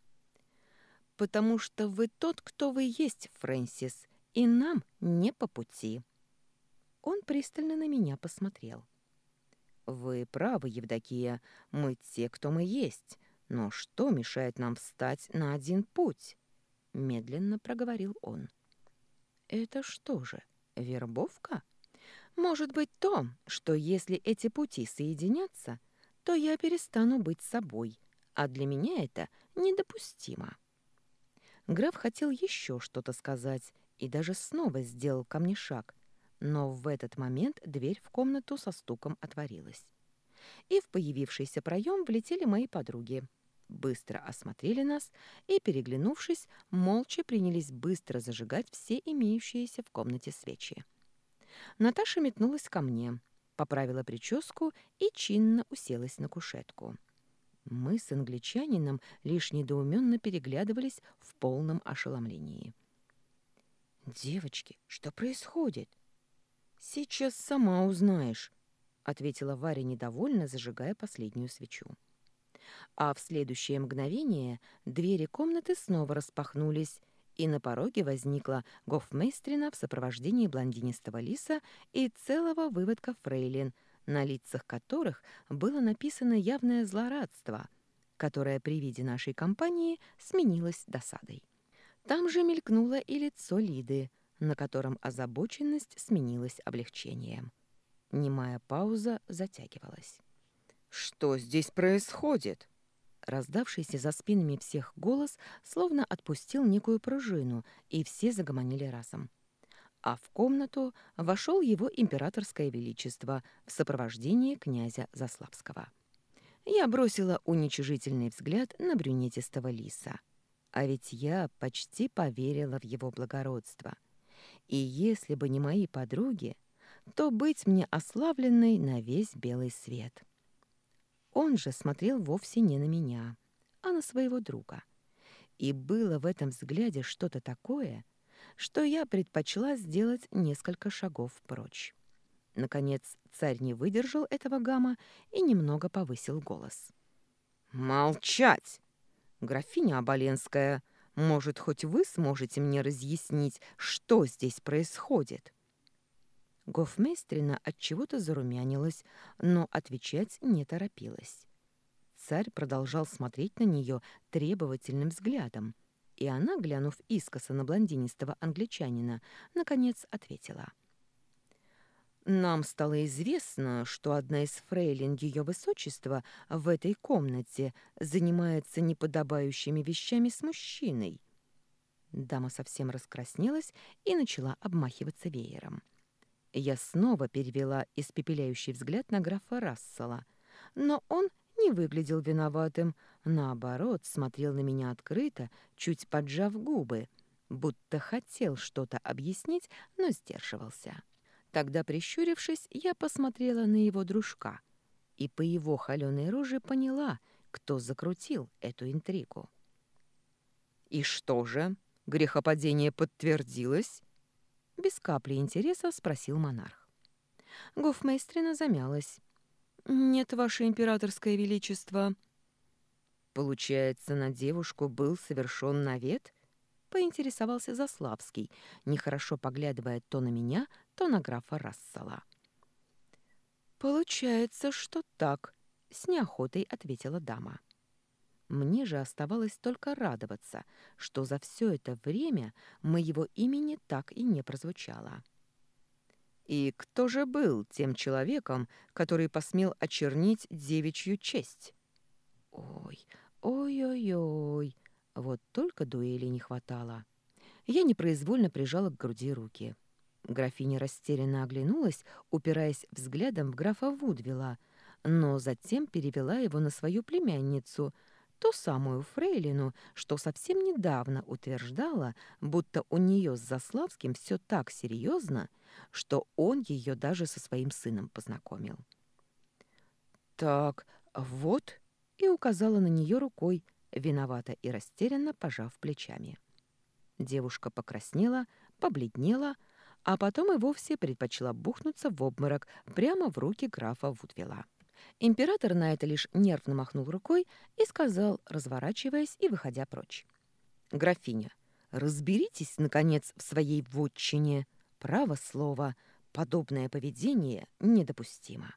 «Потому что вы тот, кто вы есть, Фрэнсис, и нам не по пути». Он пристально на меня посмотрел. «Вы правы, Евдокия, мы те, кто мы есть. Но что мешает нам встать на один путь?» Медленно проговорил он. «Это что же, вербовка? Может быть то, что если эти пути соединятся, то я перестану быть собой, а для меня это недопустимо». Граф хотел еще что-то сказать и даже снова сделал ко мне шаг, но в этот момент дверь в комнату со стуком отворилась. И в появившийся проем влетели мои подруги. Быстро осмотрели нас и, переглянувшись, молча принялись быстро зажигать все имеющиеся в комнате свечи. Наташа метнулась ко мне, поправила прическу и чинно уселась на кушетку. Мы с англичанином лишь недоуменно переглядывались в полном ошеломлении. «Девочки, что происходит?» «Сейчас сама узнаешь», — ответила Варя недовольно, зажигая последнюю свечу. А в следующее мгновение двери комнаты снова распахнулись, и на пороге возникла гофмейстрина в сопровождении блондинистого лиса и целого выводка фрейлин, на лицах которых было написано явное злорадство, которое при виде нашей компании сменилось досадой. Там же мелькнуло и лицо Лиды, на котором озабоченность сменилась облегчением. Немая пауза затягивалась. «Что здесь происходит?» Раздавшийся за спинами всех голос словно отпустил некую пружину, и все загомонили разом. А в комнату вошел его императорское величество в сопровождении князя Заславского. Я бросила уничижительный взгляд на брюнетистого лиса. А ведь я почти поверила в его благородство. И если бы не мои подруги, то быть мне ославленной на весь белый свет. Он же смотрел вовсе не на меня, а на своего друга. И было в этом взгляде что-то такое, что я предпочла сделать несколько шагов прочь. Наконец царь не выдержал этого гамма и немного повысил голос. «Молчать! Графиня Оболенская, может, хоть вы сможете мне разъяснить, что здесь происходит?» Гофмейстрина отчего-то зарумянилась, но отвечать не торопилась. Царь продолжал смотреть на нее требовательным взглядом, и она, глянув искоса на блондинистого англичанина, наконец ответила. «Нам стало известно, что одна из фрейлин ее высочества в этой комнате занимается неподобающими вещами с мужчиной». Дама совсем раскраснелась и начала обмахиваться веером. Я снова перевела испепеляющий взгляд на графа Рассела, но он не выглядел виноватым, наоборот, смотрел на меня открыто, чуть поджав губы, будто хотел что-то объяснить, но сдерживался. Тогда, прищурившись, я посмотрела на его дружка и по его холёной роже поняла, кто закрутил эту интригу. «И что же, грехопадение подтвердилось?» Без капли интереса спросил монарх. Гофмейстрина замялась. «Нет, ваше императорское величество». «Получается, на девушку был совершен навет?» Поинтересовался Заславский, нехорошо поглядывая то на меня, то на графа Рассела. «Получается, что так», — с неохотой ответила дама. Мне же оставалось только радоваться, что за все это время моего имени так и не прозвучало. «И кто же был тем человеком, который посмел очернить девичью честь?» «Ой, ой-ой-ой, вот только дуэли не хватало». Я непроизвольно прижала к груди руки. Графиня растерянно оглянулась, упираясь взглядом в графа Вудвилла, но затем перевела его на свою племянницу, ту самую фрейлину, что совсем недавно утверждала, будто у нее с Заславским все так серьезно, что он ее даже со своим сыном познакомил. «Так, вот», — и указала на нее рукой, виновато и растерянно пожав плечами. Девушка покраснела, побледнела, а потом и вовсе предпочла бухнуться в обморок прямо в руки графа Вудвилла. Император на это лишь нервно махнул рукой и сказал, разворачиваясь и выходя прочь. «Графиня, разберитесь, наконец, в своей вотчине. Право слово, подобное поведение недопустимо».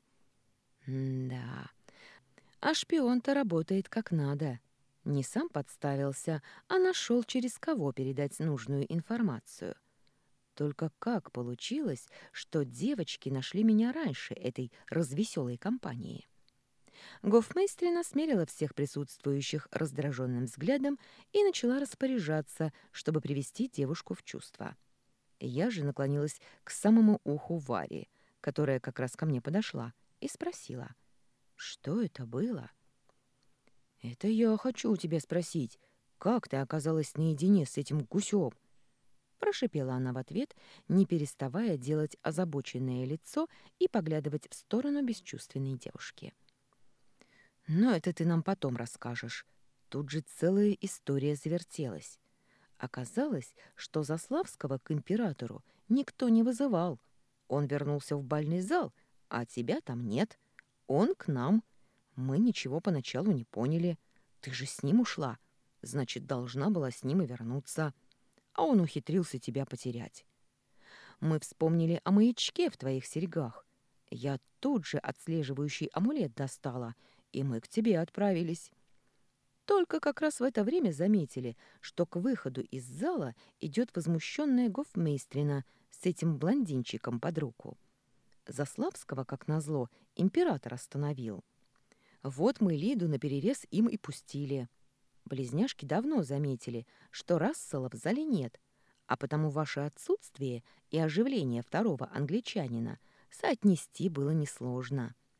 Да, а шпион-то работает как надо. Не сам подставился, а нашел, через кого передать нужную информацию. Только как получилось, что девочки нашли меня раньше этой развеселой компании? Гофмейстрина смерила всех присутствующих раздраженным взглядом и начала распоряжаться, чтобы привести девушку в чувство. Я же наклонилась к самому уху Вари, которая как раз ко мне подошла, и спросила, что это было? «Это я хочу у тебя спросить, как ты оказалась наедине с этим гусем?» Прошипела она в ответ, не переставая делать озабоченное лицо и поглядывать в сторону бесчувственной девушки. «Но это ты нам потом расскажешь. Тут же целая история завертелась. Оказалось, что Заславского к императору никто не вызывал. Он вернулся в бальный зал, а тебя там нет. Он к нам. Мы ничего поначалу не поняли. Ты же с ним ушла. Значит, должна была с ним и вернуться. А он ухитрился тебя потерять. Мы вспомнили о маячке в твоих серьгах. Я тут же отслеживающий амулет достала, и мы к тебе отправились. Только как раз в это время заметили, что к выходу из зала идет возмущенная гофмейстрина с этим блондинчиком под руку. Заславского, как назло, император остановил. Вот мы Лиду наперерез им и пустили. Близняшки давно заметили, что Рассела в зале нет, а потому ваше отсутствие и оживление второго англичанина соотнести было несложно.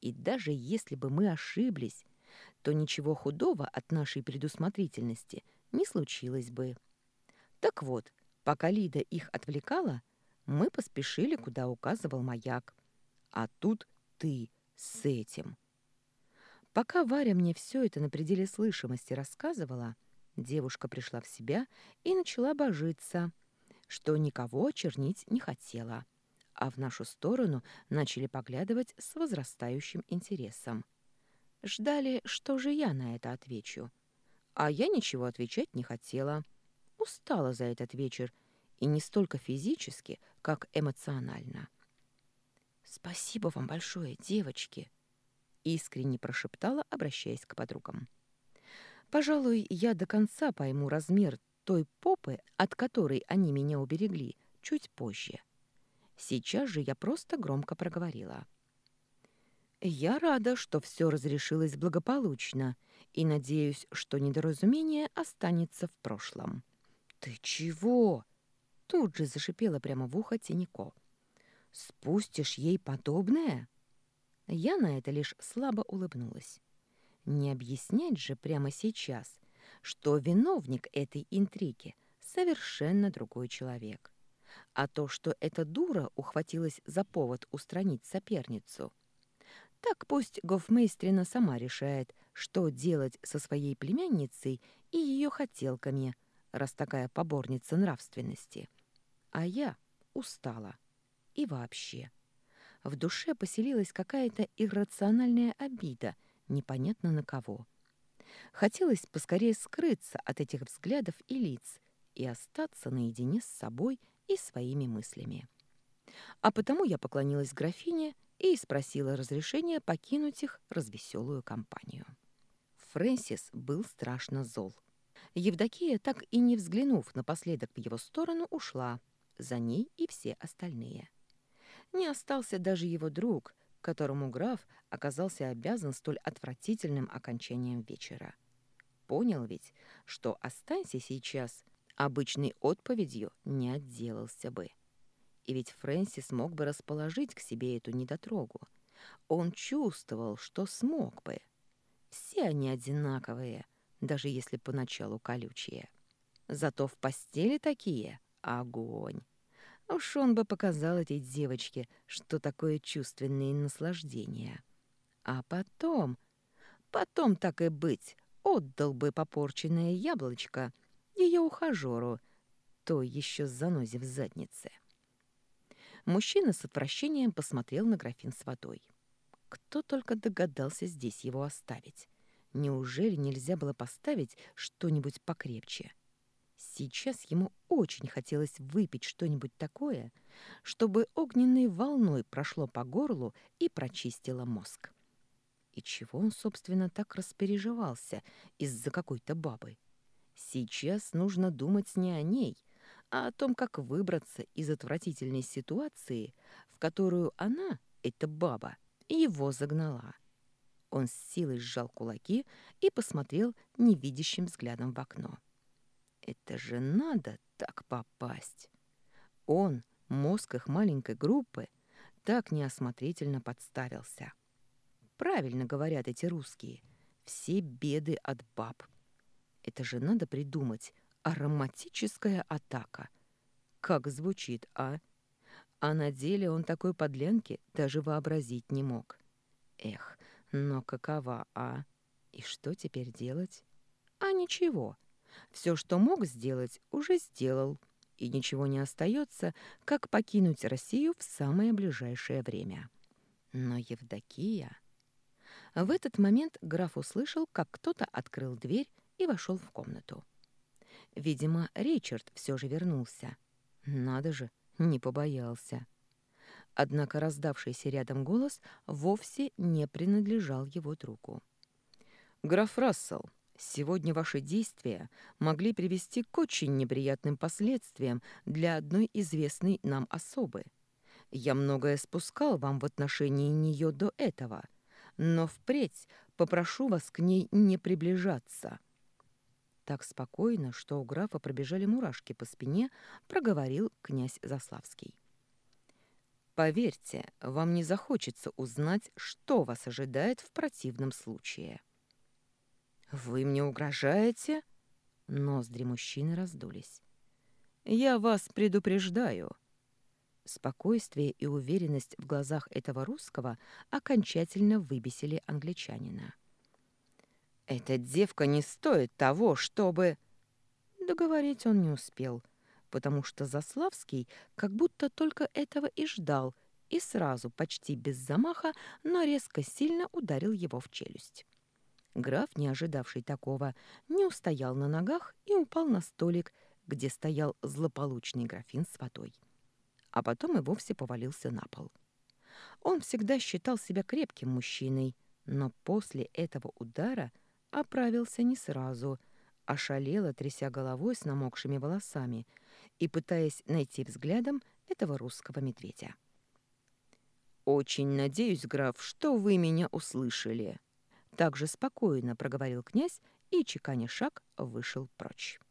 И даже если бы мы ошиблись, то ничего худого от нашей предусмотрительности не случилось бы. Так вот, пока Лида их отвлекала, мы поспешили, куда указывал маяк. А тут ты с этим. Пока Варя мне все это на пределе слышимости рассказывала, девушка пришла в себя и начала божиться, что никого чернить не хотела, а в нашу сторону начали поглядывать с возрастающим интересом. Ждали, что же я на это отвечу. А я ничего отвечать не хотела. Устала за этот вечер, и не столько физически, как эмоционально. «Спасибо вам большое, девочки!» — искренне прошептала, обращаясь к подругам. «Пожалуй, я до конца пойму размер той попы, от которой они меня уберегли, чуть позже. Сейчас же я просто громко проговорила. Я рада, что все разрешилось благополучно, и надеюсь, что недоразумение останется в прошлом». «Ты чего?» — тут же зашипела прямо в ухо Тиняко. «Спустишь ей подобное?» Я на это лишь слабо улыбнулась. Не объяснять же прямо сейчас, что виновник этой интриги совершенно другой человек. А то, что эта дура ухватилась за повод устранить соперницу, так пусть гофмейстрина сама решает, что делать со своей племянницей и ее хотелками, раз такая поборница нравственности. А я устала. И вообще. В душе поселилась какая-то иррациональная обида, непонятно на кого. Хотелось поскорее скрыться от этих взглядов и лиц и остаться наедине с собой и своими мыслями. А потому я поклонилась графине и спросила разрешения покинуть их развеселую компанию. Фрэнсис был страшно зол. Евдокия, так и не взглянув напоследок в его сторону, ушла. За ней и все остальные. Не остался даже его друг, которому граф оказался обязан столь отвратительным окончанием вечера. Понял ведь, что останься сейчас, обычной отповедью не отделался бы. И ведь Фрэнсис мог бы расположить к себе эту недотрогу. Он чувствовал, что смог бы. Все они одинаковые, даже если поначалу колючие. Зато в постели такие — огонь. Уж он бы показал этой девочке, что такое чувственные наслаждения. А потом так и быть, отдал бы попорченное яблочко ее ухажеру, то еще занозе в заднице. Мужчина с отвращением посмотрел на графин с водой. Кто только догадался здесь его оставить. Неужели нельзя было поставить что-нибудь покрепче? Сейчас ему очень хотелось выпить что-нибудь такое, чтобы огненной волной прошло по горлу и прочистило мозг. И чего он, собственно, так распереживался из-за какой-то бабы? Сейчас нужно думать не о ней, а о том, как выбраться из отвратительной ситуации, в которую она, эта баба, его загнала. Он с силой сжал кулаки и посмотрел невидящим взглядом в окно. Это же надо так попасть. Он, мозг их маленькой группы, так неосмотрительно подставился. Правильно говорят эти русские. Все беды от баб. Это же надо придумать. Ароматическая атака. Как звучит, а? А на деле он такой подлянки даже вообразить не мог. Эх, но какова, а? И что теперь делать? А ничего. Все, что мог сделать, уже сделал. И ничего не остается, как покинуть Россию в самое ближайшее время. Но Евдокия... В этот момент граф услышал, как кто-то открыл дверь и вошел в комнату. Видимо, Ричард все же вернулся. Надо же, не побоялся. Однако раздавшийся рядом голос вовсе не принадлежал его другу. «Граф Рассел, сегодня ваши действия могли привести к очень неприятным последствиям для одной известной нам особы. Я многое спускал вам в отношении нее до этого, но впредь попрошу вас к ней не приближаться». Так спокойно, что у графа пробежали мурашки по спине, проговорил князь Заславский. Поверьте, вам не захочется узнать, что вас ожидает в противном случае. Вы мне угрожаете? Ноздри мужчины раздулись. Я вас предупреждаю. Спокойствие и уверенность в глазах этого русского окончательно выбесили англичанина. Эта девка не стоит того, чтобы... Договорить он не успел, потому что Заславский как будто только этого и ждал, и сразу, почти без замаха, но резко сильно ударил его в челюсть. Граф, не ожидавший такого, не устоял на ногах и упал на столик, где стоял злополучный графин с водой. А потом и вовсе повалился на пол. Он всегда считал себя крепким мужчиной, но после этого удара оправился не сразу, ошалело, тряся головой с намокшими волосами и пытаясь найти взглядом этого русского медведя. «Очень надеюсь, граф, что вы меня услышали», — также спокойно проговорил князь и, чеканя шаг, вышел прочь.